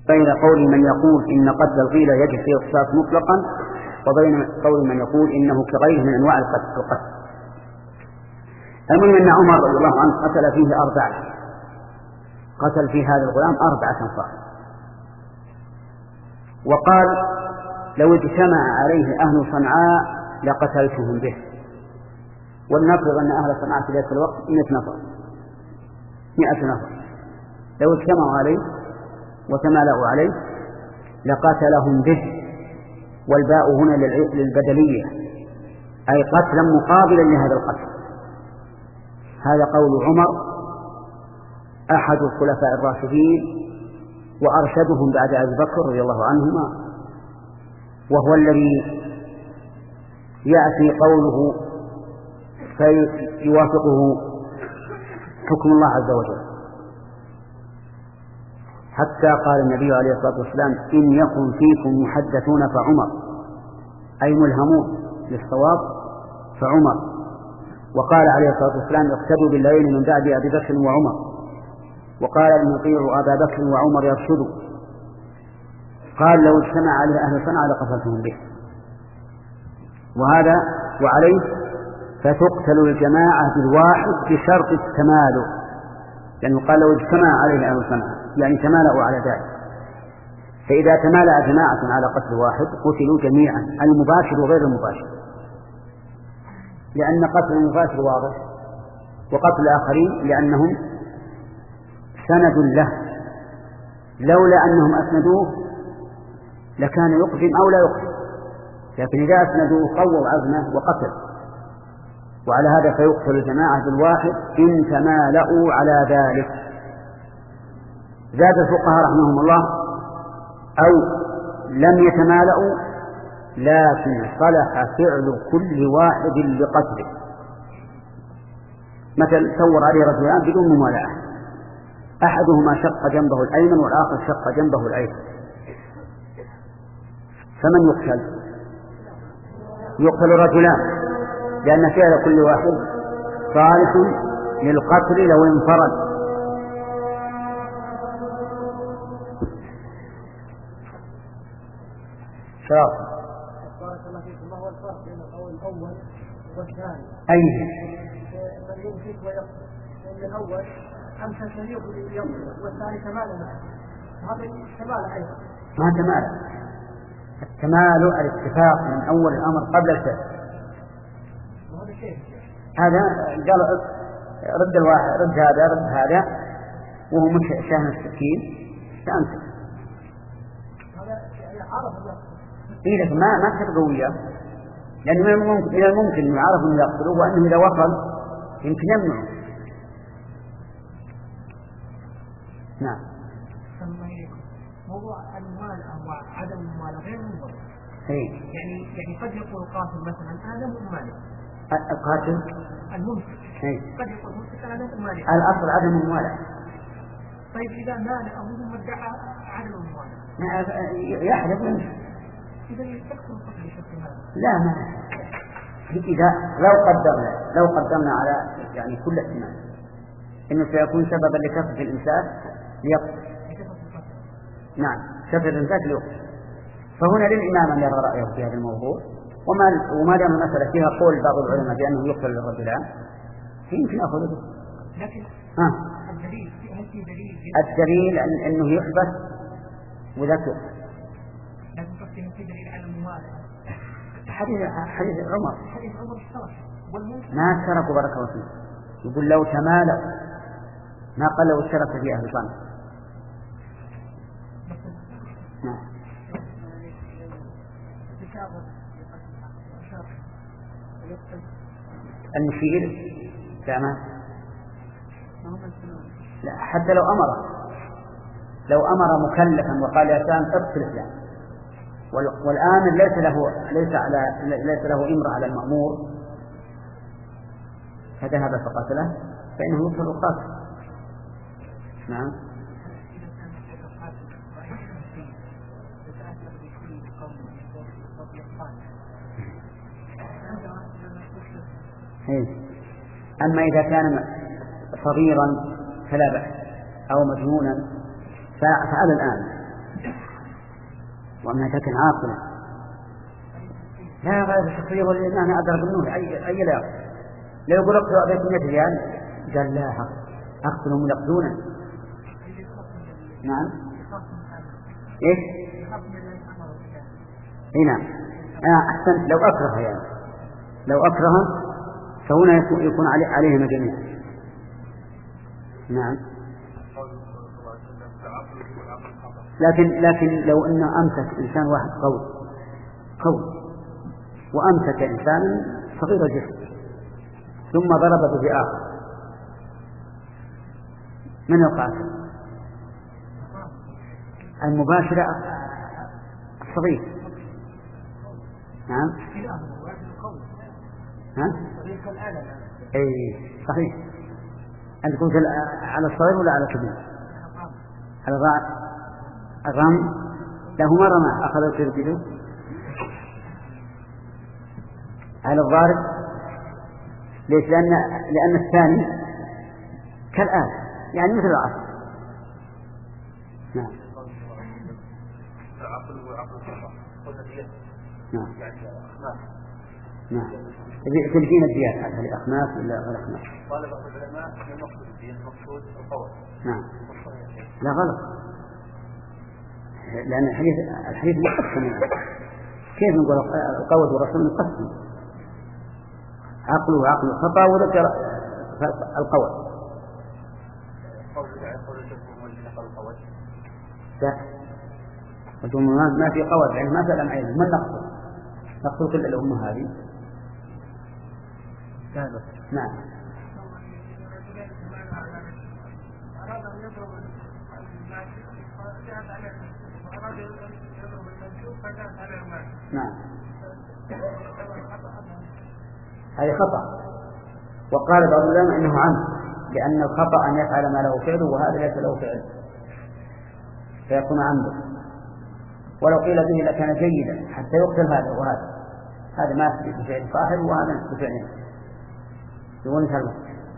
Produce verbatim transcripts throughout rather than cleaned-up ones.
بين قول من يقول إن قتل الغيلة يجب فيه القصاص مطلقا وبين قول من يقول إنه كغيره من أنواع القتل. المهم أن عمر رضي الله عنه قتل فيه أربعة، قتل في هذا الغلام أربعة أنفار، وقال لو اجتمع عليه أهل صنعاء لقتلتهم به. ولنفرض أن أهل صنعاء في ذلك الوقت مئة نفر مئة نفر لو اجتمعوا عليه وتمالأوا عليه لقتلهم به، والباء هنا للبدلية أي قتلا مقابلا لهذا القتل. هذا قول عمر أحد الخلفاء الراشدين وأرشدهم بعد أبي بكر رضي الله عنهما، وهو الذي يأتي قوله فيوافقه حكم الله عز وجل، حتى قال النبي عليه الصلاة والسلام إن يكن فيكم محدثون فعمر، أي ملهمون للصواب فعمر. وقال عليه الصلاة والسلام اقتدوا بالليل من بعد أبي بكر وعمر، وقال إن يطيعوا أبا بكر وعمر يرشدوا. قال لو اجتمع عليه أهل صنعاء لقتلتهم به. وهذا وعليه فتقتل الجماعة بالواحد بشرط التمالؤ، لأنه قال لو اجتمع عليه أهل صنعاء يعني تمالؤوا على ذلك، فإذا تمالأ جماعة على قتل واحد قتلوا جميعا المباشر وغير المباشر، لأن قتل المباشر واضح، وقتل الآخرين لأنهم سند له، لولا أنهم أسندوه لكان يقدم أو لا يقدم، لكن إذا أسندوه قووا عزمه وقتل. وعلى هذا فيقتل الجماعة بالواحد إن تمالأوا على ذلك. زاد الفقهاء رحمهم الله أو لم يتمالأوا لكن صلح فعل كل واحد لقتله. مثل تصور عليه رجلان بدون ممالأة، أحدهما شق جنبه الأيمن والآخر شق جنبه الأيسر، فمن يقتل؟ يقتل رجلان، لأن فعل كل واحد صالح للقتل لو انفرد. شاف بارك الله فيكم. ما هو الفرق بين القول الأول والثاني؟ أيه؟ من يمسك ويقتل، لأن الأول أمسك يقتل والثاني تمالأ معه، هذا تمالأ أيضا. ما تمالأ، التمالؤ الاتفاق من أول الأمر قبل الفعل. هذا قال رد الواحد رد هذا رد هذا وهو مش شاهن السكين فأمسك. هذا يعني عرف إيه لكن ما ما كتب قوية، لأنه من الممكن من الممكن إنه يعرف إنه يقتله، وأنه إذا وصل يمكن يمنعه. نعم. موضوع الممالأة وعدم الممالأة غير موضوع. إيه. يعني يعني قد يقول القاتل مثلا أنا ممالئ. القاتل الممسك. إيه. قد يقول الممسك أنا ممالئ. الأصل عدم الممالأة. طيب إذا مالأ ثم ادعى عدم الممالأة. يحلف منه. إذا يستقبل القتل بشكل هذا. لا ما. إذا لو قدرنا لو قدرنا على يعني كل احتمال إنه سيكون سببا لكسر الإنسان ليقتل. نعم سبب الإنسان ليقتل. فهنا للإمام أن يرى رأيه في هذا الموضوع، وما وما دام المسألة فيها قول بعض العلماء بأنه يقتل للرجلان يمكن يأخذ به. لكن ها. الدليل هل في دليل؟ الدليل أن إنه يحبس وذكر. لكن قصدي في دليل على الممالأة. حديث حديث عمر. حديث عمر اشترك والممكن. ما اشتركوا بارك الله فيه. يقول لو تمالأ ما قال لو اشترك في أهل صنع. نعم. المشير لا ما لا حتى لو أمر لو أمر مكلفا وقال يا فلان اقتل فلان، والآمر ليس له ليس على ليس له إمرة على المأمور فذهب فقتله فإنه يقتل القاتل. نعم. أما إذا كان صغيرا فلا بأس أو مجنونا فعلى الآن وأنها تكن عاقلا. لا غير الشخصية والإيمان أدرى بالنور أي أي لا لا يقول اقتلوا أبيكم مئة ريال قال لا أقتلهم يقتلونا. نعم إيش؟ إيه نعم آه أحسن لو أكره يعني لو أكره فهنا يكون, يكون علي عليهم جميعا. نعم لكن لكن لو أنه أمسك إنسان واحد قوي قوي وأمسك إنسانا صغير الجسم ثم ضرب به آخر من القاتل؟ المباشرة الصغير. نعم ها؟ أي صحيح. أنت كنت على الصغير ولا على الكبير؟ على الرم له مرة ما أخذ الكبير على الضارب. ليش؟ لأن لأن الثاني كالآن يعني مثل العصر. نعم نعم نعم تلقين الديات هذه الأخناف ولا غير أخناف؟ قال بعض العلماء أن المقصود الدين المقصود القول. نعم لا غلط لأن الحديث الحديث مقسم. كيف نقول القول والرسول مقسم؟ عقله عقل الخطأ وذكر القول. لا ما في قول يعني ما سلم عينه ما نقصد نقصد كل الأمة هذه. نعم نعم هذه خطأ. وقال بعض العلماء إنه عمد لأن الخطأ أن يفعل ما له فعل وهذا ليس له فعل فيكون عمدا. ولو قيل به لكان جيدا حتى يقتل هذا وهذا هذا ما يثبت بفعل صاحب وهذا بفعله يقول مثلا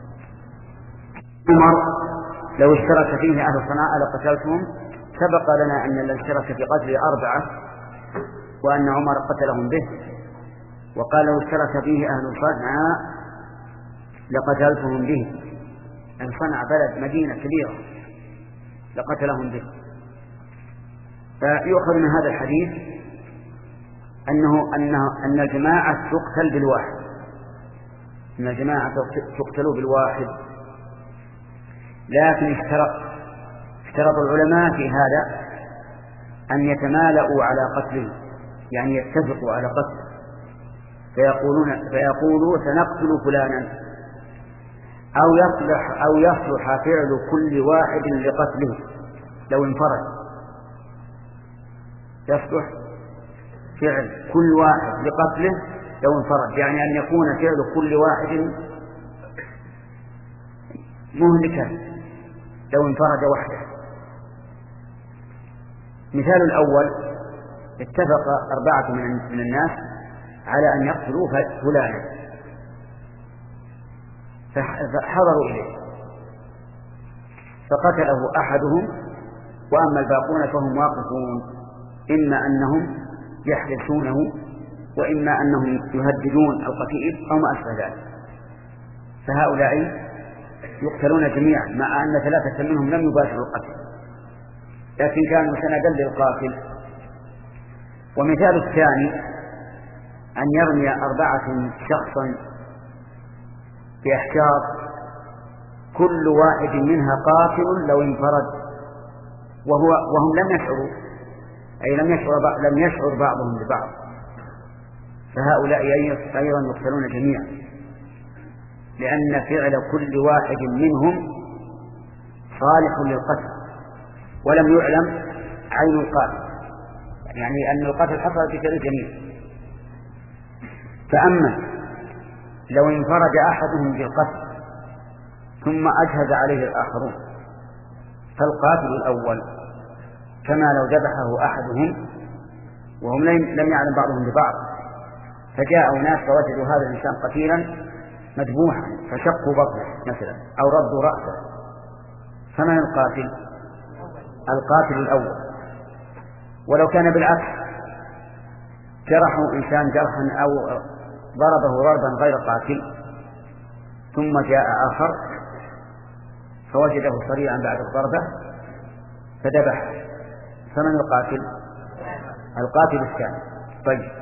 عمر لو اشترك فيه أهل صنعاء لقتلتهم. سبق لنا أن الذي اشترك في قتل أربعة وأن عمر قتلهم به. وقال لو اشترك فيه أهل صنعاء لقتلتهم به. أن صنع بلد مدينة كبيرة لقتلهم به. فيؤخذ من هذا الحديث أنه أنه أن الجماعة تقتل بالواحد أن الجماعة تقتل بالواحد. لكن اشترط اشترط العلماء في هذا أن يتمالؤوا على قتله يعني يتفقوا على قتله فيقولون فيقولوا سنقتل فلانا أو يصلح أو يصلح فعل كل واحد لقتله لو انفرد. يصلح فعل كل واحد لقتله لو انفرد يعني أن يكون فعل كل واحد مهلكا لو انفرد وحده. مثال الأول اتفق أربعة من الناس على أن يقتلوا فلانا فحضروا إليه فقتله أحدهم وأما الباقون فهم واقفون إما أنهم يحرسونه وإما أنهم يهددون القتيل أو ما أشبه ذلك. فهؤلاء يقتلون جميعا مع أن ثلاثة منهم لم يباشروا القتل لكن كانوا سندا للقاتل. ومثال الثاني أن يرمي أربعة شخصا بأحجار كل واحد منها قاتل لو انفرد وهو وهم لم يشعروا أي لم يشعر لم يشعر بعضهم ببعض فهؤلاء أيضا يقتلون جميعا لأن فعل كل واحد منهم صالح للقتل ولم يعلم عين القاتل يعني أن القتل حصل بفعل الجميع. فأما لو انفرد أحدهم بالقتل ثم أجهز عليه الآخرون فالقاتل الأول كما لو ذبحه أحدهم وهم لم يعلم بعضهم ببعض فجاءوا ناس فوجدوا هذا الإنسان قتيلا مذبوحا فشقوا بطنه مثلا أو ردوا رأسه فمن القاتل؟ القاتل الأول ولو كان بالعكس جرحوا إنسان جرحا أو ضربه ضربا غير قاتل ثم جاء آخر فوجده صريعا بعد الضربة فذبح، فمن القاتل؟ القاتل الثاني. طيب،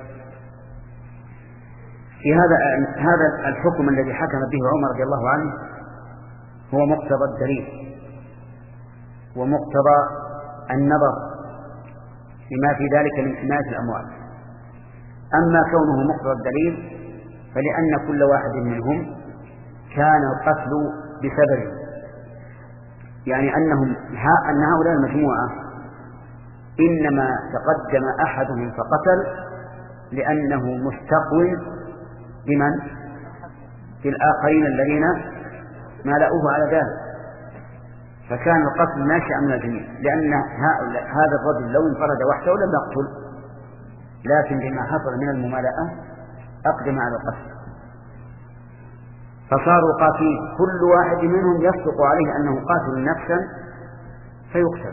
في هذا هذا الحكم الذي حكم به عمر رضي الله عنه هو مقتضى الدليل ومقتضى النظر لما في ذلك من حماية الأموال. أما كونه مقتضى الدليل فلأن كل واحد منهم كان القتل بسبب، يعني أنهم أن هؤلاء المجموعة إنما تقدم أحدهم فقتل لأنه مستقوٍ بمن؟ بالآخرين الذين مالأوه على ذلك، فكان القتل ناشئا من الجميع، لأن هذا الرجل لو انفرد وحده لم يقتل، لكن بما حصل من الممالأة أقدم على القتل، فصاروا قاتلين كل واحد منهم يصدق عليه أنه قاتل نفسا فيقتل.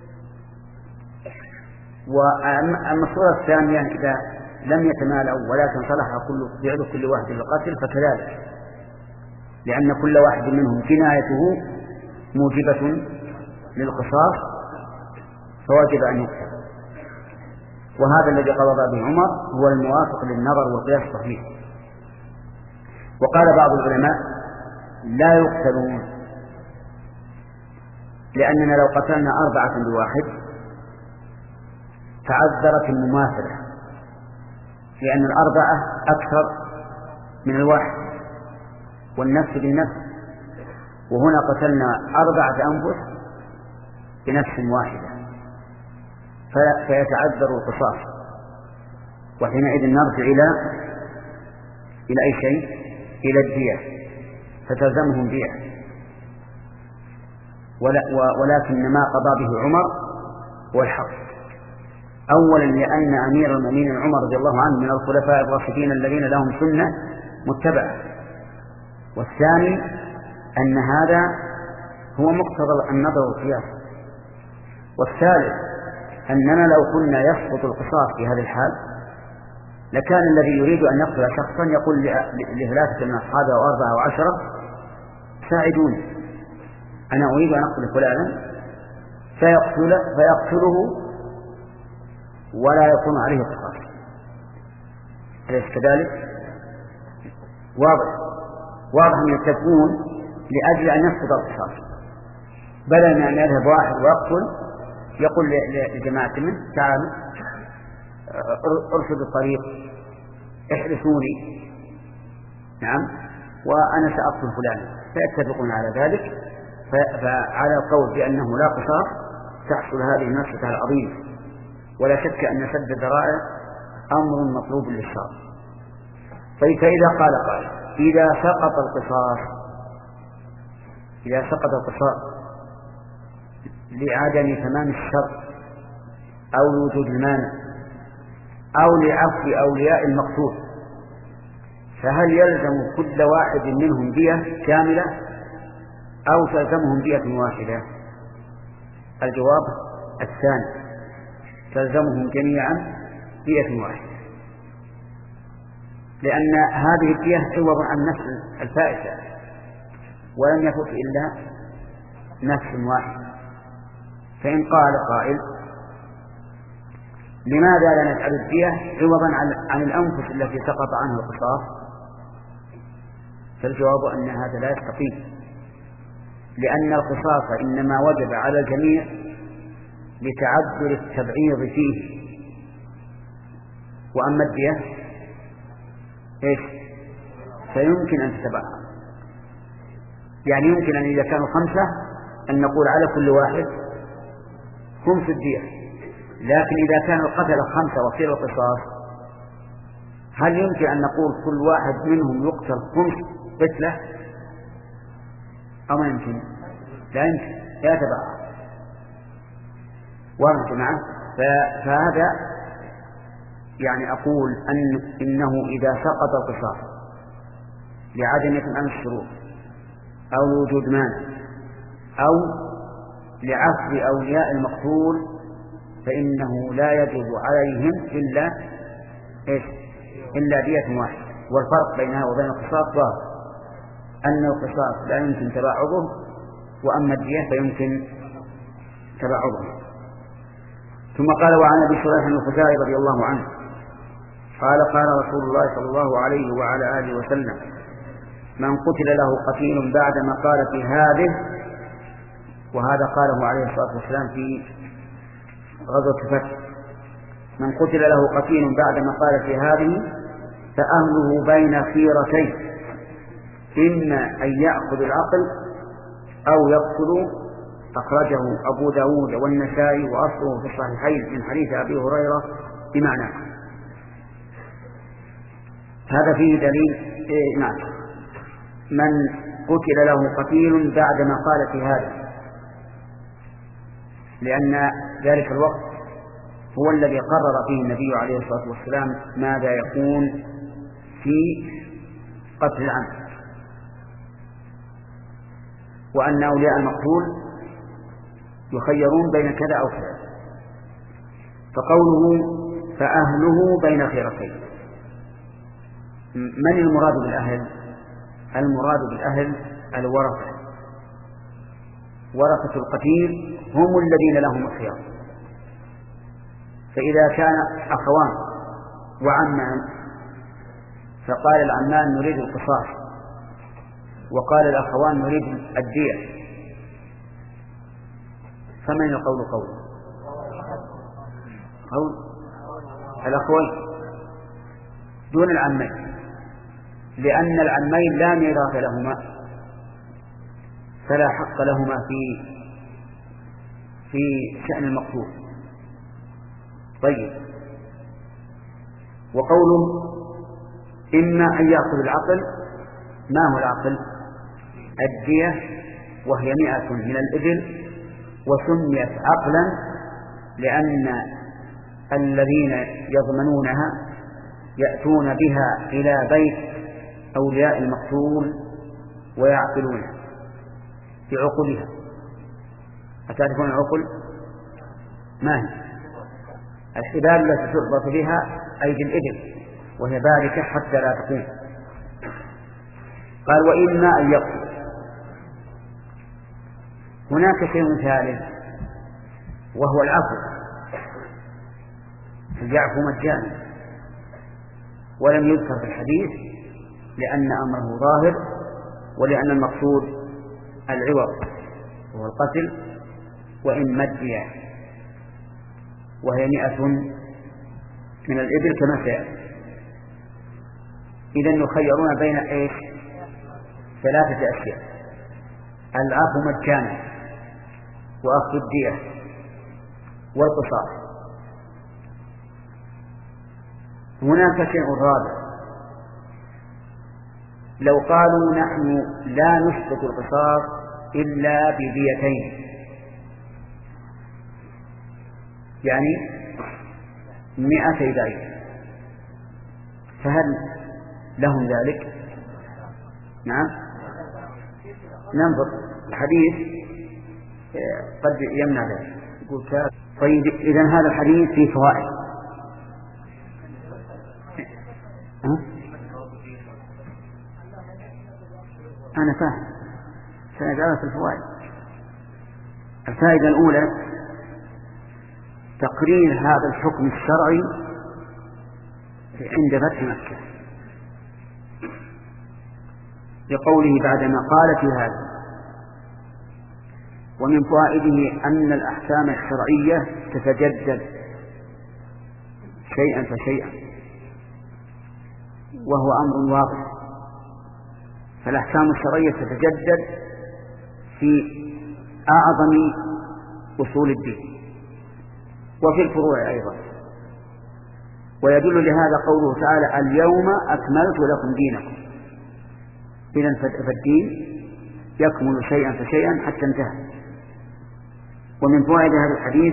وأما الصورة الثانية إذا لم يتمالأوا ولكن صلح كل فعل كل واحد للقتل فكذلك، لأن كل واحد منهم جنايته موجبة للقصاص فواجب أن يقتل. وهذا الذي قضى به عمر هو الموافق للنظر والقياس الصحيح. وقال بعض العلماء لا يقتلون، لأننا لو قتلنا أربعة بواحد تعذرت المماثلة، لأن الأربعة أكثر من الواحد والنفس بالنفس، وهنا قتلنا أربعة أنفس بنفس واحدة فيتعذر القصاص، وحينئذ نرجع إلى إلى أي شيء؟ إلى الدية، فتلزمهم دية. ولكن ما قضى به عمر هو الحق، أولا لأن أمير المؤمنين عمر رضي الله عنه من الخلفاء الراشدين الذين لهم سنة متبعة، والثاني أن هذا هو مقتضى النظر والقياس، والثالث أننا لو كنا يسقط القصاص في هذه الحال لكان الذي يريد أن يقتل شخصا يقول لثلاثة من أصحابه أو أربعة أو عشرة ساعدوني أنا أريد أن أقتل فلانا، فيقتل فيقتله ولا يكون عليه قصاص. أليس كذلك؟ واضح واضح أن يتفقون لأجل أن يسقط القصاص، بدل من أن يذهب واحد ويقتل يقول لجماعة منه تعالوا ارشدوا الطريق احرسوني، نعم، وأنا سأقتل فلانا، فيتفقون على ذلك. فعلى القول بأنه لا قصاص تحصل هذه المفسدة العظيمة، ولا شك أن سد الذرائع أمر مطلوب للشرع. طيب، فإذا قال قال إذا سقط القصاص إذا سقط القصاص لعدم تمام الشرط أو لوجود المانع أو لعفو أولياء المقتول، فهل يلزم كل واحد منهم دية كاملة أو تلزمهم دية واحدة؟ الجواب الثاني، تلزمهم جميعا دية واحدة، لأن هذه الدية عوض عن نفس الفائتة ولم يفت إلا نفس واحد. فإن قال قائل لماذا لا نجعل الدية عوضا عن الأنفس التي سقط عنها القصاص؟ فالجواب أن هذا لا يستقيم، لأن القصاص إنما وجب على الجميع لتعذر التبعيض فيه، وأما الدية إيش؟ فيمكن أن تتبعها، يعني يمكن أن إذا كانوا خمسة أن نقول على كل واحد خمس الدية، لكن إذا كان القتل خمسة وصير القصاص هل يمكن أن نقول كل واحد منهم يقتل خمس قتلة أو ما يمكن؟ لا يمكن، لا يتبعها. واضح معه؟ فهذا يعني أقول أن إنه إذا سقط القصاص لعدم تمام الشروط أو وجود مانع أو لعفو أولياء المقتول فإنه لا يجب عليهم إلا إيش؟ إلا دية واحدة. والفرق بينها وبين القصاص ظاهر، أن القصاص لا يمكن تباعده، وأما الدية فيمكن تباعده. ثم قال: وعن أبي شريح الخزاعي رضي الله عنه قال: قال رسول الله صلى الله عليه وعلى آله وسلم: من قتل له قتيل بعد مقالة هذه، وهذا قاله عليه الصلاة والسلام في غزوة الفتح: من قتل له قتيل بعد مقالة هذه فأهله بين خيرتين، إما أن يأخذ العقل أو يقتل. أخرجه أبو داود والنسائي وأصله في الصحيحين من حديث أبي هريرة بمعنى. هذا فيه دليل إيه نعم من قتل له قتيل بعد مقالة هذا، لأن ذلك الوقت هو الذي قرر فيه النبي عليه الصلاة والسلام ماذا يكون في قتل العمد، وأن أولياء المقتول يخيرون بين كذا أو كذا. فقوله فأهله بين خيرتين، من المراد بالأهل؟ المراد بالأهل الورثة، ورثة القتيل هم الذين لهم الخيار. فإذا كان أخوان وعمان فقال العمان نريد القصاص، وقال الأخوان نريد الدية، فمن القول قول؟ قول الأخوين دون العمين، لأن العمين لا ميراث لهما، فلا حق لهما في في شأن المقتول. طيب، وقوله إما أن يأخذ العقل، ما هو العقل؟ الدية، وهي مئة من الإبل، وسميت عقلا لأن الذين يضمنونها يأتون بها إلى بيت أولياء المقتول ويعقلونها بعقولها. أتعرفون العقل؟ ما هي؟ الحبال التي تربط بها أيدي الإبل وهي باركة حتى لا تقوم. قال: وإما أن يقتل. هناك شيء ثالث وهو العفو، يعفو مجانا، ولم يذكر في الحديث لأن أمره ظاهر، ولأن المقصود العوض وهو القتل، وإن مدية، وهي مئة من الإبل كما سيأتي. إذن يخيرون بين إيش؟ ثلاثة أشياء: العفو مجانا، وأخذ الدية، والقصاص. هناك شيء رابع: لو قالوا نحن لا نثبت القصاص إلا بديتين، يعني مئتي بعير، فهل لهم ذلك؟ نعم، ننظر الحديث قد يمنع ذلك. طيب، إذن هذا الحديث فيه فوائد. أه؟ أنا فاهم، سنجعلها في الفوائد. الفائدة الأولى تقرير هذا الحكم الشرعي عند فتح مكة، لقوله بعدما قال في هذا. ومن فوائده أن الأحكام الشرعية تتجدد شيئا فشيئا، وهو أمر واضح. فالأحكام الشرعية تتجدد في أعظم أصول الدين وفي الفروع أيضا. ويدل لهذا قوله تعالى: اليوم أكملت لكم دينكم. إذن فالدين يكمل شيئا فشيئا حتى انتهى. ومن فوائد هذا الحديث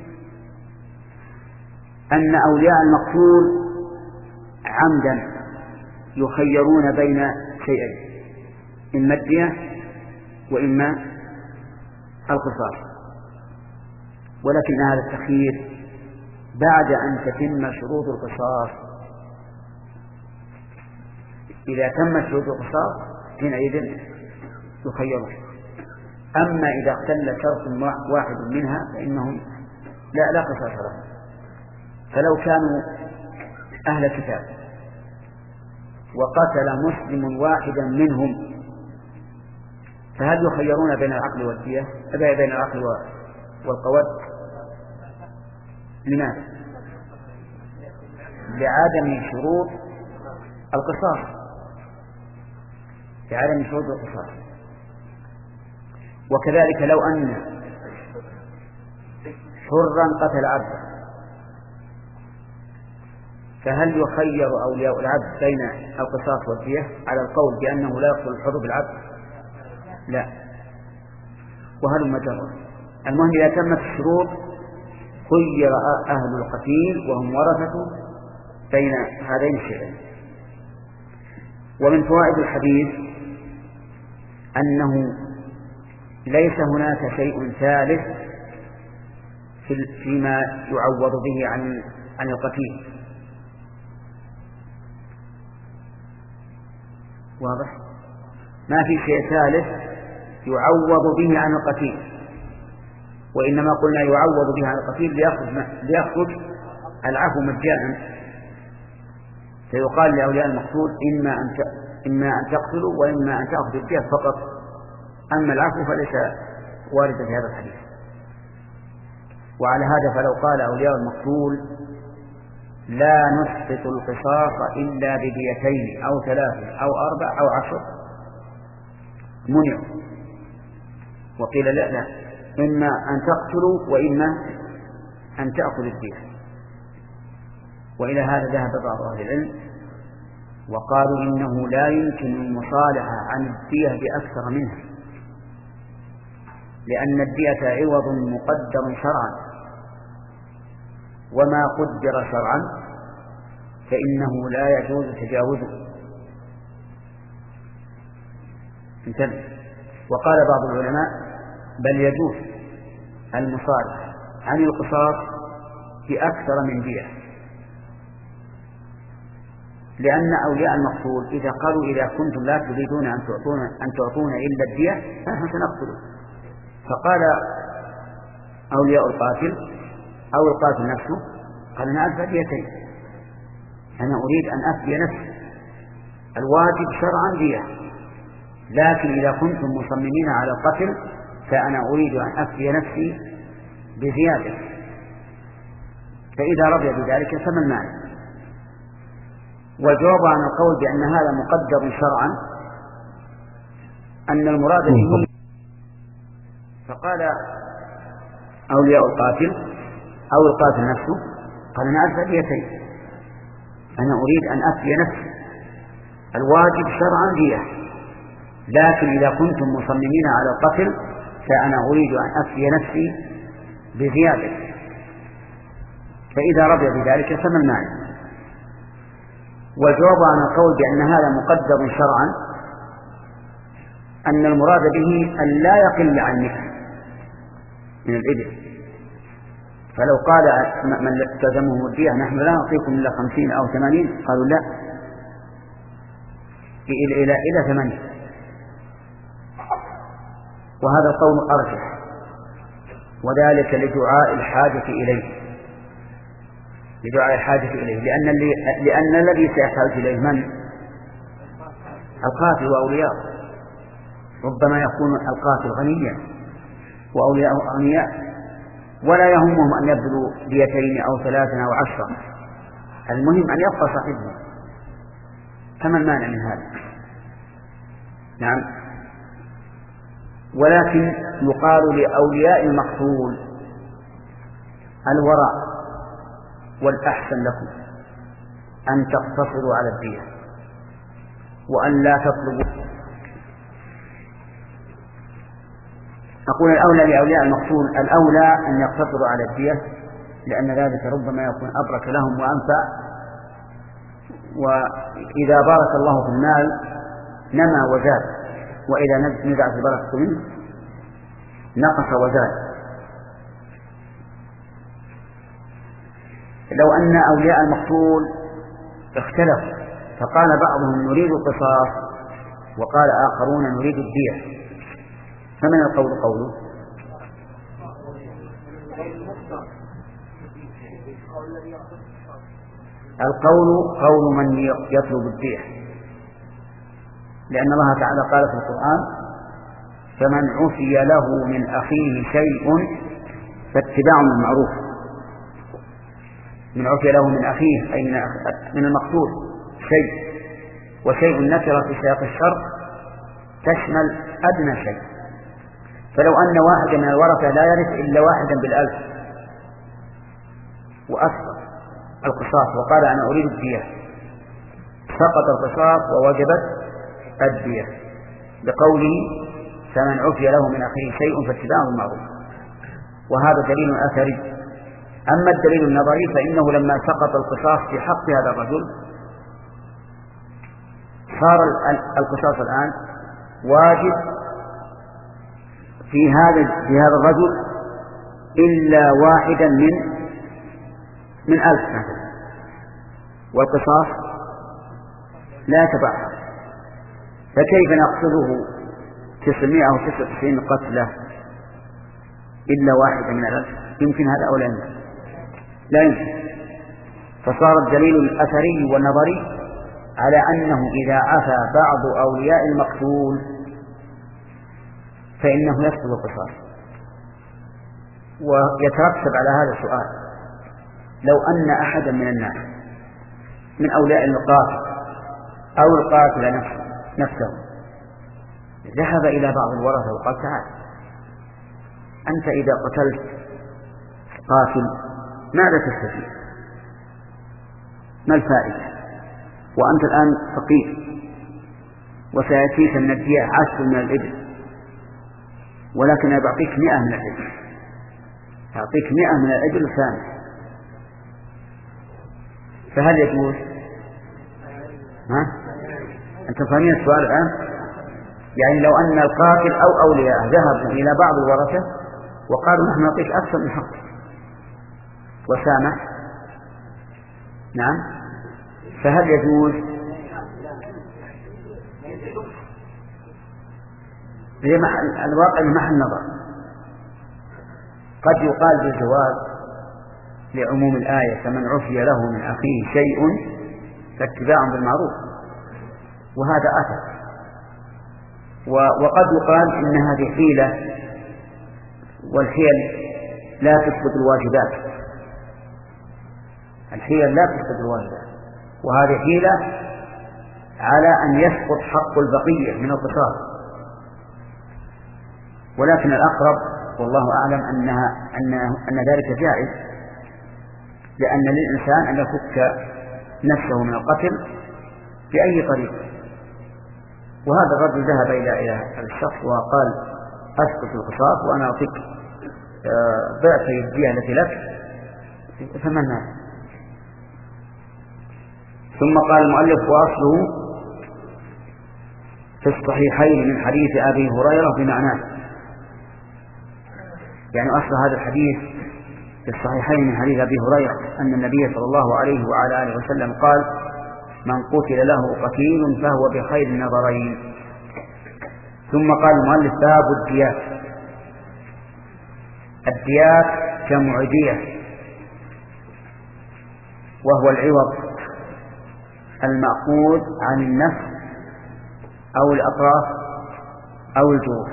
أن أولياء المقتول عمدا يخيرون بين شيئين: إما الدية وإما القصاص. ولكن هذا التخيير بعد أن تتم شروط القصاص. إذا تمت شروط القصاص حينئذ يخيرون. أما إذا اختل شرط واحد منها فإنهم لا لا قصاص لهم. فلو كانوا أهل كتاب وقتل مسلم واحدا منهم فهل يخيرون بين العقل والدية بين العقل والقود؟ لماذا؟ لعدم شروط القصاص، لعدم شروط القصاص. وكذلك لو أن حرا قتل عبدا فهل يخير أولياء العبد بين القصاص والدية على القول بأنه لا يقتل الحر بالعبد؟ لا. وهل مجرد. المهم إذا تمت الشروط خير أهل القتيل وهم ورثته بين هذين الشيئين. ومن فوائد الحديث أنه ليس هناك شيء ثالث فيما يعوض به عن عن القتيل. واضح؟ ما في شيء ثالث يعوض به عن القتيل، وإنما قلنا يعوض به عن القتيل ليخرج العفو مجانا، فيقال لأولياء المقتول إما أن إما أن تقتلوا وإما أن تأخذوا الدية فقط، أما العفو فليس واردا في هذا الحديث. وعلى هذا فلو قال أولياء المقتول لا نسقط القصاص إلا بديتين أو ثلاث أو أربع أو عشر منعوا، وقيل لا لا إما أن تقتلوا وإما أن تأخذوا الدية. وإلى هذا ذهب بعض أهل العلم وقالوا إنه لا يمكن المصالحة عن الدية بأكثر منها، لأن الدية عوض مقدر شرعا، وما قدر شرعا فإنه لا يجوز تجاوزه. انتبه. وقال بعض العلماء بل يجوز المصالحة عن القصاص بأكثر من دية، لأن أولياء المقتول إذا قالوا إذا كنتم لا تريدون أن تعطون أن تعطون إلا الدية فنحن سنقتله، فقال أولياء القاتل أو القاتل نفسه قال أنا أدفع ديتين، أنا أريد أن أفدي نفسي، الواجب شرعا دية، لكن إذا كنتم مصممين على القتل فأنا أريد أن أفدي نفسي بزيادة، فإذا رضي بذلك فما المانع؟ والجواب عن القول بأن هذا مقدر شرعا أن المراد به، فقال أولياء القاتل أو القاتل نفسه قال أنا أدفع ديتين، أنا أريد أن أفدي نفسي، الواجب شرعا دية، لكن إذا كنتم مصممين على القتل فأنا أريد أن أفدي نفسي بزيادة، فإذا رضي بذلك فما المانع؟ والجواب عن القول بأن هذا مقدر شرعا أن المراد به أن لا يقل عن مئة من الإبل، فلو قال من التزمهم الدية نحن لا نعطيكم إلا خمسين أو ثمانين قالوا لا، إلى إلى إلى ثمانين، وهذا القول أرجح، وذلك لدعاء الحاجة إليه لدعاء الحاجة إليه لأن, اللي لأن الذي سيحتاج إليه من؟ القاتل وأولياء، ربما يكون القاتل غنيا وأولياء أغنياء ولا يهمهم أن يبذلوا ديتين أو ثلاثة أو عشرة، المهم أن يبقى صاحبه، فما المانع من هذا؟ نعم. ولكن يقال لأولياء المقتول الوراء والأحسن لكم أن تقتصروا على الدية وأن لا تطلبوا. أقول الأولى لأولياء المقتول الأولى أن يقتصروا على الدية، لأن ذلك ربما يكون أبرك لهم وأنفع، وإذا بارك الله في المال نما وزاد، وإذا نزعت البركة منه نقص وزاد. لو أن أولياء المقتول اختلفوا فقال بعضهم نريد القصاص وقال آخرون نريد الدية، فمن القول قوله؟ القول قول من يطلب الدية، لأن الله تعالى قال في القرآن فمن عفي له من أخيه شيء فاتباع بالمعروف. من عفي له من أخيه أي من المقتول شيء، وشيء نكرة في سياق الشرط تشمل أدنى شيء، فلو أن واحدا من الورثة لا يرث إلا واحدا بالألف وأكثر القصاص وقال أنا أريد الدية سقط القصاص ووجبت الدية بقوله فمن عفي له من أخيه شيء فاتباع بالمعروف، وهذا دليل أثري. أما الدليل النظري فإنه لما سقط القصاص في حق هذا الرجل صار القصاص الآن واجب في هذا في هذا الرجل إلا واحدا من من ألف مثلا، والقصاص لا يتبعها، فكيف نقتله تسعمائة وتسعة وتسعين قتلة إلا واحدا من الألف؟ يمكن هذا أو لا يمكن؟ لا يمكن. فصار الدليل الأثري والنظري على أنه إذا عفى بعض أولياء المقتول فإنه يسقط القصاص. ويترتب على هذا السؤال: لو أن أحدا من الناس من أولياء القاتل أو القاتل نفسه, نفسه ذهب إلى بعض الورثة وقال تعال أنت إذا قتلت قاتل ماذا تستفيد؟ ما الفائدة؟ وأنت الآن فقير وسيأتيك من الدية عشر من الإبل، ولكن أعطيك مئة من الإبل، أعطيك مئة من الإبل ثانية، فهل يجوز؟ ها؟ أنت فاهمين السؤال الآن؟ يعني لو أن القاتل أو أولياء ذهبوا إلى بعض الورثة وقالوا نحن نعطيك أكثر من حق وسامح، نعم، فهل يجوز؟ هي محل الواقع محل نظر. قد يقال بالجواز لعموم الآية فمن عفي له من أخيه شيء فاتباع بالمعروف، وهذا أثر. وقد يقال إن هذه حيلة، والحيل لا تثبت الواجبات، الحيل لا تثبت الواجبات، وهذه حيلة على أن يسقط حق البقية من القصاص. ولكن الأقرب والله أعلم أنها أن أن ذلك جائز، لأن للإنسان أن يفك نفسه من القتل بأي طريق. وهذا الرجل ذهب إلى إلى الشخص وقال أسقط القصاص وأنا أعطيك ضعف الدية التي لك، فمن هذا؟ ثم قال المؤلف وأصله في الصحيحين من حديث أبي هريرة بمعناه، يعني أصل هذا الحديث في الصحيحين من حديث أبي هريرة أن النبي صلى الله عليه وعلى آله وسلم قال من قتل له قتيل فهو بخير النظرين. ثم قال المؤلف باب الديات. الديات جمع دية، وهو العوض المأخوذ عن النفس أو الأطراف أو الجروح.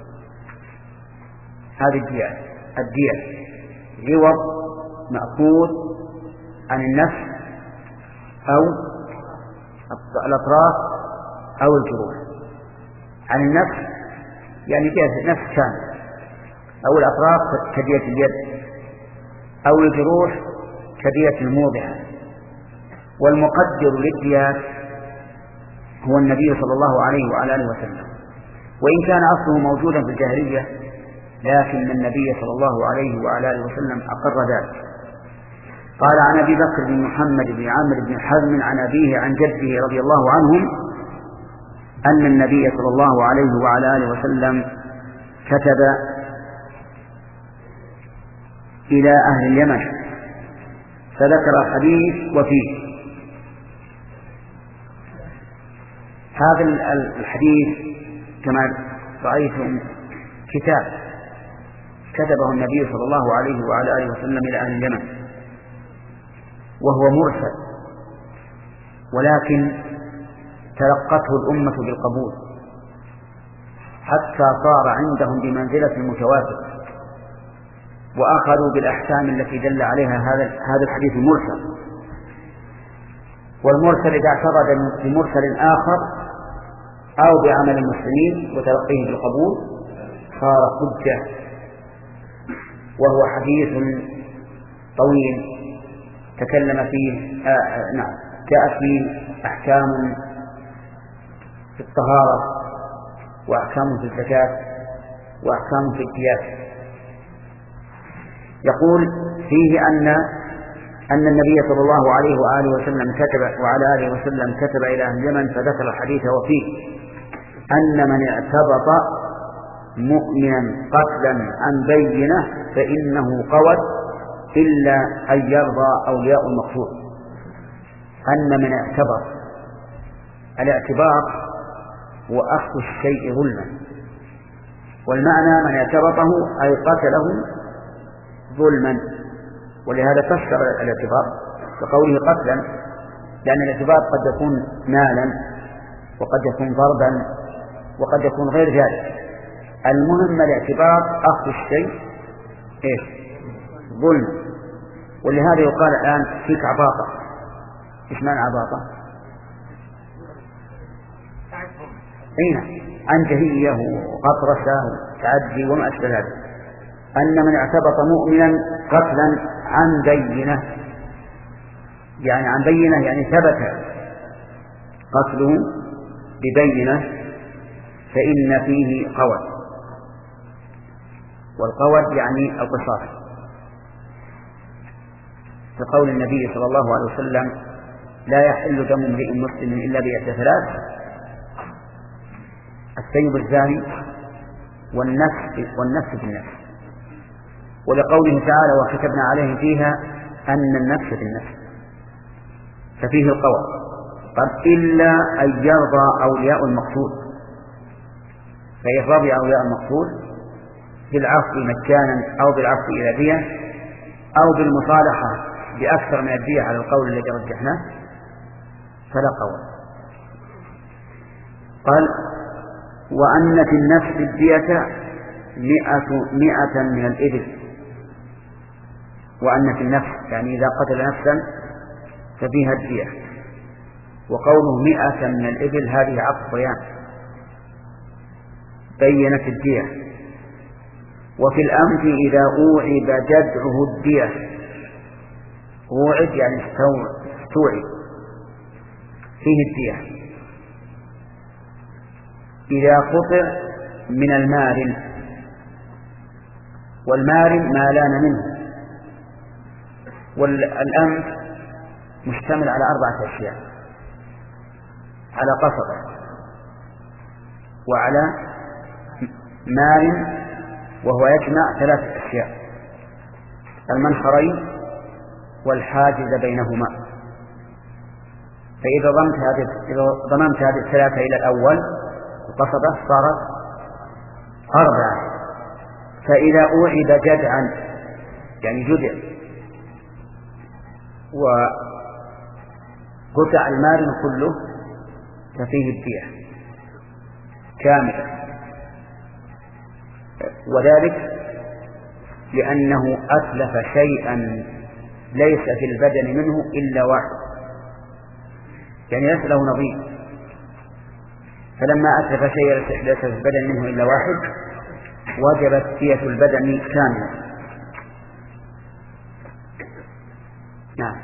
هذه الديات. الدية عوض مأخوذ عن النفس أو الأطراف أو الجروح. عن النفس يعني دية نفس كامل، أو الأطراف كدية اليد، أو الجروح كدية الموضع. والمقدر للديات هو النبي صلى الله عليه وعلى آله وسلم، وإن كان أصله موجودا في الجاهلية لكن النبي صلى الله عليه وعلى آله وسلم أقر ذلك. قال عن أبي بكر بن محمد بن عمرو بن حزم عن أبيه عن جده رضي الله عنهم أن النبي صلى الله عليه وعلى آله وسلم كتب إلى أهل اليمن فذكر الحديث وفيه. هذا الحديث كما رأيتم كتاب كتبه النبي صلى الله عليه وعلى آله وسلم إلى أهل اليمن، وهو مرسل، ولكن تلقته الأمة بالقبول حتى صار عندهم بمنزلة المتواتر، وأخذوا بالأحكام التي دل عليها هذا هذا الحديث المرسل. والمرسل إذا اعترض بمرسل آخر أو بعمل المسلمين وتلقيه بالقبول صار حجة، وهو حديث طويل تكلم فيه آه نعم جاء فيه أحكام في الطهارة وأحكام في الزكاة وأحكام في القياس. يقول فيه أن أن النبي صلى الله عليه وآله وسلم كتب وعلى آله وسلم كتب إلى أهل اليمن فذكر الحديث وفيه أن من اعتبط مؤمنا قتلا عن بينة فإنه قود إلا أن يرضى أولياء المقتول. أن من اعتبط، الاعتباط هو أخذ الشيء ظلما، والمعنى من اعتبطه أي قتله ظلما، ولهذا فسر الاعتباط بقوله قتلا، لأن الاعتباط قد يكون مالا وقد يكون ضربا وقد يكون غير ذلك. المهم الاعتباط أخذ الشيء إيش؟ ظلم. ولهذا يقال الآن فيك عباطة. إيش معنى عباطة؟ أين عنجهية وغطرسة وتعدي وما أشبه ذلك. أن من اعتبط مؤمنا قتلا عن بينة، يعني عن بينة يعني ثبت قتله ببينة فإن فيه قود، والقود يعني القصاص، كقول النبي صلى الله عليه وسلم لا يحل دم امرئ مسلم إلا بإحدى ثلاث: الثيب الزاني والنفس والنفس بالنفس. ولقوله تعالى وكتبنا عليهم فيها أن النفس بالنفس، ففيه القول. قد إلا أن يرضى أولياء المقتول، فإن رضي أولياء المقتول بالعفو مجانا أو بالعفو إلى دية أو بالمصالحة بأكثر من الدية على القول الذي رجحناه فلا قول. قال وأن في النفس الدية مئة, مئة من الإبل. وأن في النفس يعني إذا قتل نفسا ففيها الدية. وقوله مئة من الإبل هذه عطف بيان بينت الدية. وفي الأنف إذا أوعب جدعه الدية، أوعب يعني استوعب فيه الدية. إذا قطع من المارن، والمارن ما لان منه. والأنف مشتمل على أربعة أشياء: على قصبة، وعلى مارن وهو يجمع ثلاثة أشياء: المنخرين والحاجز بينهما. فإذا ضمت هذه ضممت هذه الثلاثة إلى الأول القصبة صارت أربعة. فإذا أوعد جدعا يعني جدع وقطع المارن كله ففيه الدية كاملة، وذلك لأنه أتلف شيئا ليس في البدن منه إلا واحد، يعني ليس له نظير. فلما أتلف شيئا ليس في البدن منه إلا واحد وجبت دية البدن كاملة. نعم.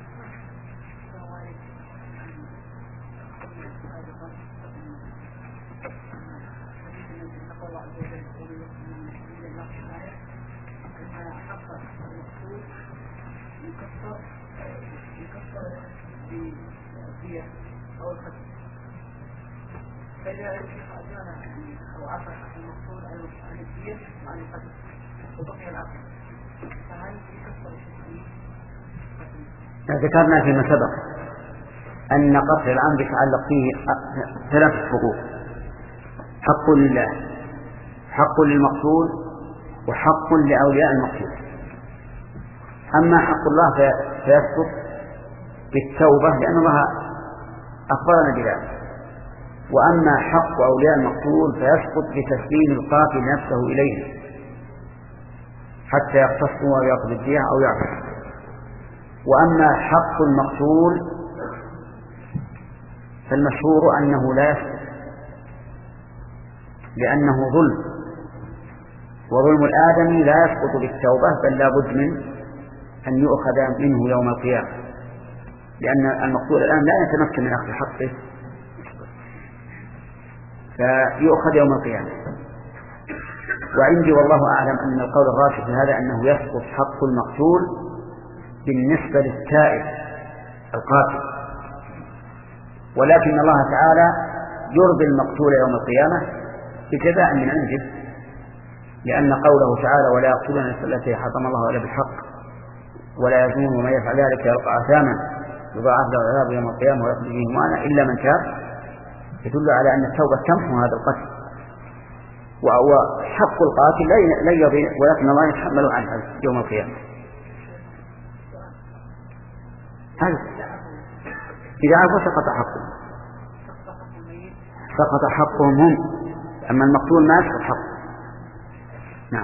فإذا أجانا أو عفى المقصود عن الدية وعن القتل وبقي العقل، فهل يكفر الشيء ذكرنا فيما سبق أن قطع العمد يتعلق فيه ثلاث حقوق: حق لله، حق للمقتول، وحق لأولياء المقتول. أما حق الله فيسقط بالتوبة لأن الله أخبرنا بذلك، وأما حق أولياء المقتول فيسقط بتسليم القاتل نفسه إليه حتى يقتصوا ويأخذ الدية أو يعفو. وأما حق المقتول فالمشهور أنه لا يسقط لأنه ظلم، وظلم الآدمي لا يسقط بالتوبة بل لا بد من أن يؤخذ منه يوم القيامة، لأن المقتول الآن لا يتمكن من أخذ حقه فيؤخذ يوم القيامة. وعندي والله أعلم أن القول الراجح في هذا أنه يسقط حق المقتول بالنسبة للتائب القاتل، ولكن الله تعالى يرضي المقتول يوم القيامة بجزاء من عنده، لأن قوله تعالى: ولا يقتلون النفس التي حرم الله إلا بالحق ولا يزنون ومن يفعل ذلك يلقى عثاما يضاعف له العذاب يوم القيامة ويخلد فيه مهانا إلا من تاب، يدل على أن التوبة تمحو هذا القتل. وحق القاتل لا يضيع، ولكن الله يتحمل عنه يوم القيامة. هل إذا عفوا سقط حقه، سقط حقهم هم، أما المقتول ما يسقط حقه. نعم.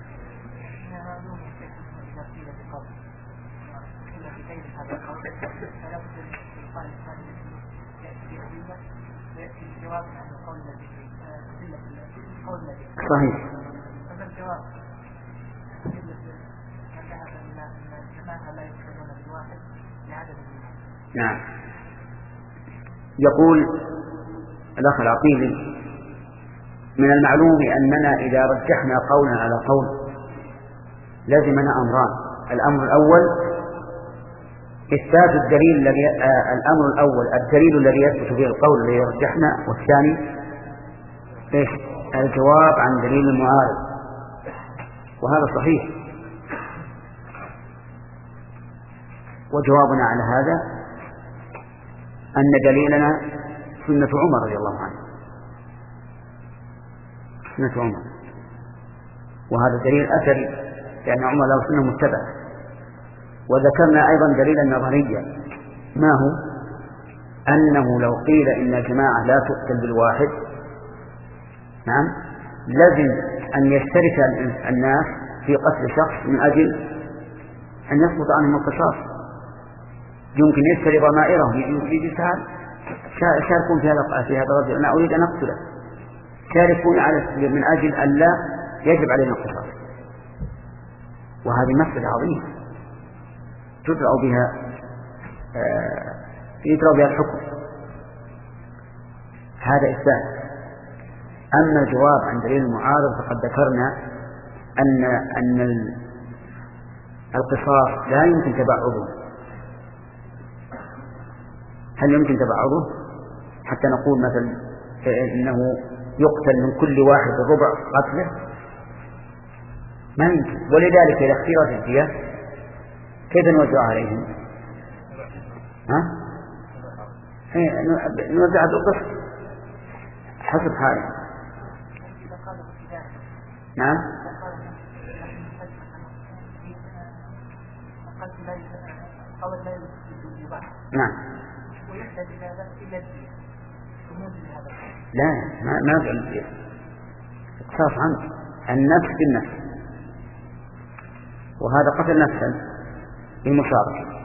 صحيح. نعم. يقول الأخ العقيلي: من المعلوم أننا إذا رجحنا قولا على قول لازمنا أمران: الأمر الأول إثبات الدليل الذي آه الأمر الأول الدليل الذي يثبت به القول الذي رجحنا، والثاني إيش؟ الجواب عن دليل المعارض. وهذا صحيح. وجوابنا على هذا أن دليلنا سنة عمر رضي الله عنه، سنة عمر، وهذا دليل أثري لأن عمر له سنة متبعة. وذكرنا أيضا دليلا نظريا، ما هو؟ أنه لو قيل إن الجماعة لا تقتل بالواحد، نعم، لازم أن يشترك الناس في قتل شخص من أجل أن يسقط عنهم القصاص. يمكن يشتري ضمائرهم، يجي تعال شاركون في هذا في هذا الرجل، أنا أريد أن أقتله، شاركون على من أجل أن لا يجب علينا القصاص. وهذه مسألة عظيمة تدرأ بها آه يدرأ بها الحكم. هذا إثبات. أما الجواب عن دليل المعارض فقد ذكرنا أن أن القصاص لا يمكن تبعضه. هل يمكن تبعضه حتى نقول مثلا إنه يقتل من كل واحد الربع قتله؟ ما يمكن. ولذلك إذا اختيرت الدية كيف نوزع عليهم؟ ها؟ نوزع بالقسط حسب حاله. نعم. نعم. لا ما ما في اقتصاص عنه النفس بالنفس، وهذا قتل نفسا بالمشاركة.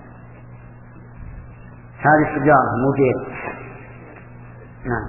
هذه الشجارة الموجودة. نعم.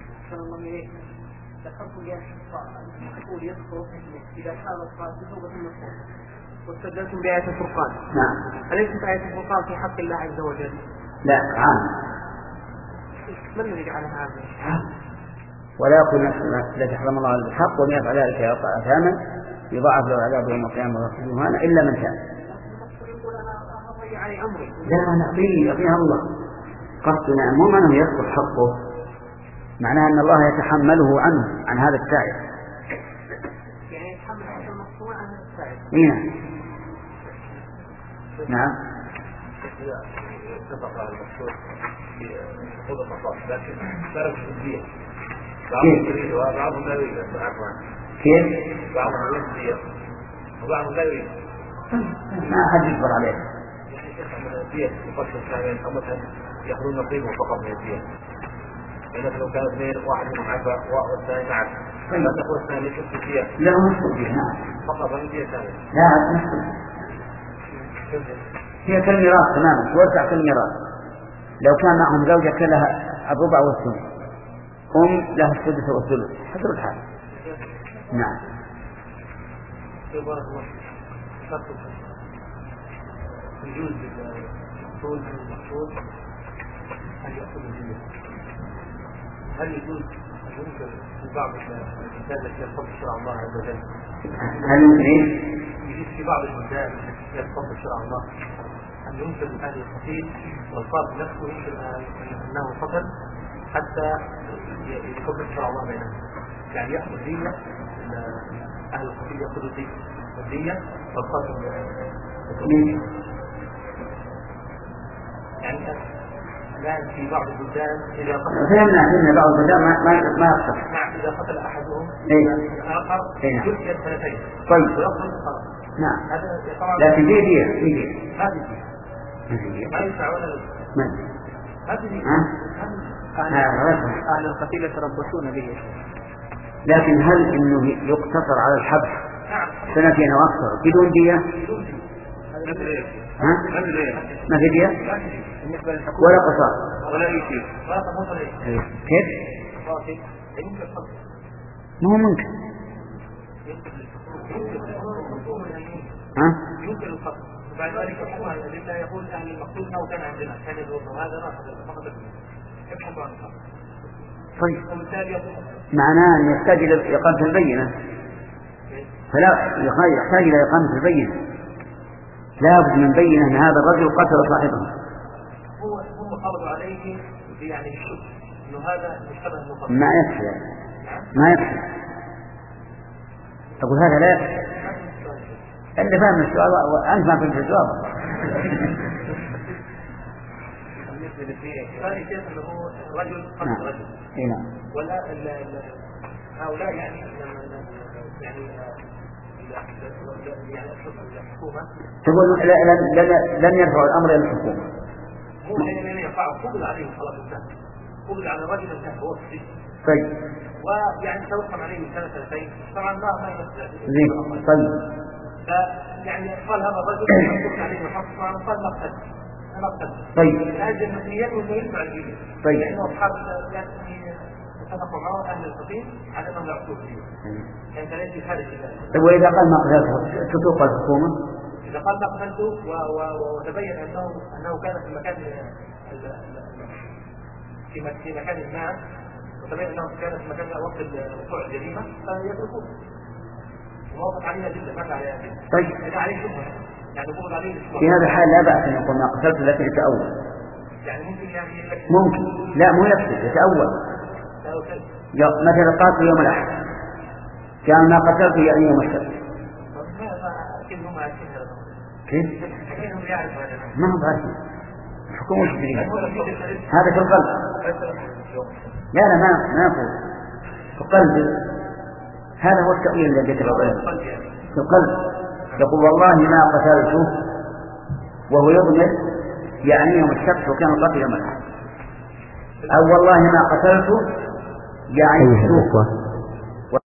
إذا كان القاتل هو المقتول واستدلتم بآية الفرقان. نعم. أليست آية الفرقان في حق الله عز وجل؟ لا، عام. من الذي جعلها عامة؟ ولا يقول الذي حرم الله على الحق ومن يفعل ذلك يلقى عثاما يضاعف له العذاب يوم القيامة ويخلد فيه مهانا إلا من تاب. يقول أنا أضيع علي أمري. لا نعطيه يعطيها الله. قصدنا مو أنه يسقط حقه، معناه أن الله يتحمله عنه عن هذا التائب. يعني يتحمل حق المقطوع عن هذا التائب. نعم. نعم. اتفق على المقصود في خطوط القصاص لكن درجة الدية بعضهم يريد وبعضهم لا يريد. كيف؟ بعضهم يريد الدية وبعضهم لا يريد. ما أحد يصبر عليه. يعني شيخ من الدية يقسم ثانيا أو مثلا يأخذون نصيبه فقط من الدية. يعني لو كان اثنين واحد منهم عفا والثاني معك لا تقول الثاني ليش في الدية؟ لا نصف فيه نعم. فقط من الدية ثانية. لا نصف. هي كالميراث تماما توسع كالميراث. لو كان معهم زوجة كان لها الربع والثلث أم لها السدس والثلث حسب الحال. نعم. يجوز للمقصود من المقصود أن يأخذ الدية. هل يجوز يمكن في بعض البلدان التي يرتبط شرع الله عز وجل؟ هل يمكن ايش؟ يجوز في بعض البلدان التي يرتبط شرع الله أن يمكن لأهل القتيل والقاتل نفسه يمكن أنه قتل حتى يكبر شرع الله بينهم، يعني يأخذ دية أهل القتيل يأخذوا الدية والقاتل يعني الآن في بعض البلدان إذا قتل فهمنا أن بعض البلدان ما ما ما يقتل. نعم إذا قتل أحدهم الآخر يجلد سنتين. طيب. ويخرج القرار. نعم. هذا طبعا. لكن دي دي دي. ما في. ما ينفع ولا لا. ما. ما في. ها؟ أهل القتيل يتربصون به. لكن هل إنه يقتصر على الحبس نعم. سنتين أو أكثر بدون دية؟ بدون دية. ها؟ ما في دية؟ ولا قصاص ولا أي شيء. كيف؟ ما هو ممكن. ها؟ يمكن القتل. وبعد ذلك يقول لله يقول أهل المقتول أنه كان عندنا كان يقول هذا ناقض فقط يبحث عن القتل. طيب. وبالتالي معناه أن يحتاج إلى إقامة البينة. فلا يحتاج إلى إقامة البينة. لا بد من بينة أن هذا الرجل قتل صاحبه. هو هم فرضوا عليه يعني الشك إنه هذا مشتبه المقتل. ما يكفي ما يكفي. أقول هذا لا يكفي. أنت فاهم السؤال وأنت ما فهمت الجواب. ثاني شيء أنه هو رجل قتل رجل. إيه نعم. ولا هؤلاء يعني يعني يعني الحكومة تقول لا لا لن يرفع الأمر إلى الحكومة. مو لأن يرفعه قبل عليه خلاص انتهى. قبل على الرجل انتهى هو في طيب. ويعني توقف عليه سنة سنتين طبعا ما ما يمثل. زين طيب. يعني قال هذا الرجل يحكم عليه الحق طبعا قال مقتل مقتل. طيب. هذه المسؤوليات ويدفع الجيل. طيب. لأنه أصحاب يعني اتفقوا معه أهل القتيل على أنهم يعطوه فيه. يعني كان يجي خارج. طيب وإذا قال ما قتلته تطوق الحكومة؟ إذا قال ما قتلته وتبين أنه أنه كان في مكان في مكان الناس وتبين أنه كان في مكان وقت وقوع الجريمة فيتركوه. ووقف عليها جدا ما عليها جدا. طيب. إذا عليه شبهة يعني يقول عليه شبهة. في هذا الحال لا بأس أن يقول ما قتلته لكن يتأول. يعني ممكن يعني ممكن لا مو يكفي يتأول. مثل قاتل يوم الأحد كان ما قتلته يعني يوم السبت. كيف؟ ما هو بعرف الحكومة وش تدري هذا في القلب. لا لا ما ما يقول في القلب. هذا هو التأويل الذي ذكره في القلب. يقول والله ما قتلته وهو يضمر يعني يوم السبت وكان القتل يوم الأحد. أو والله ما قتلته يعني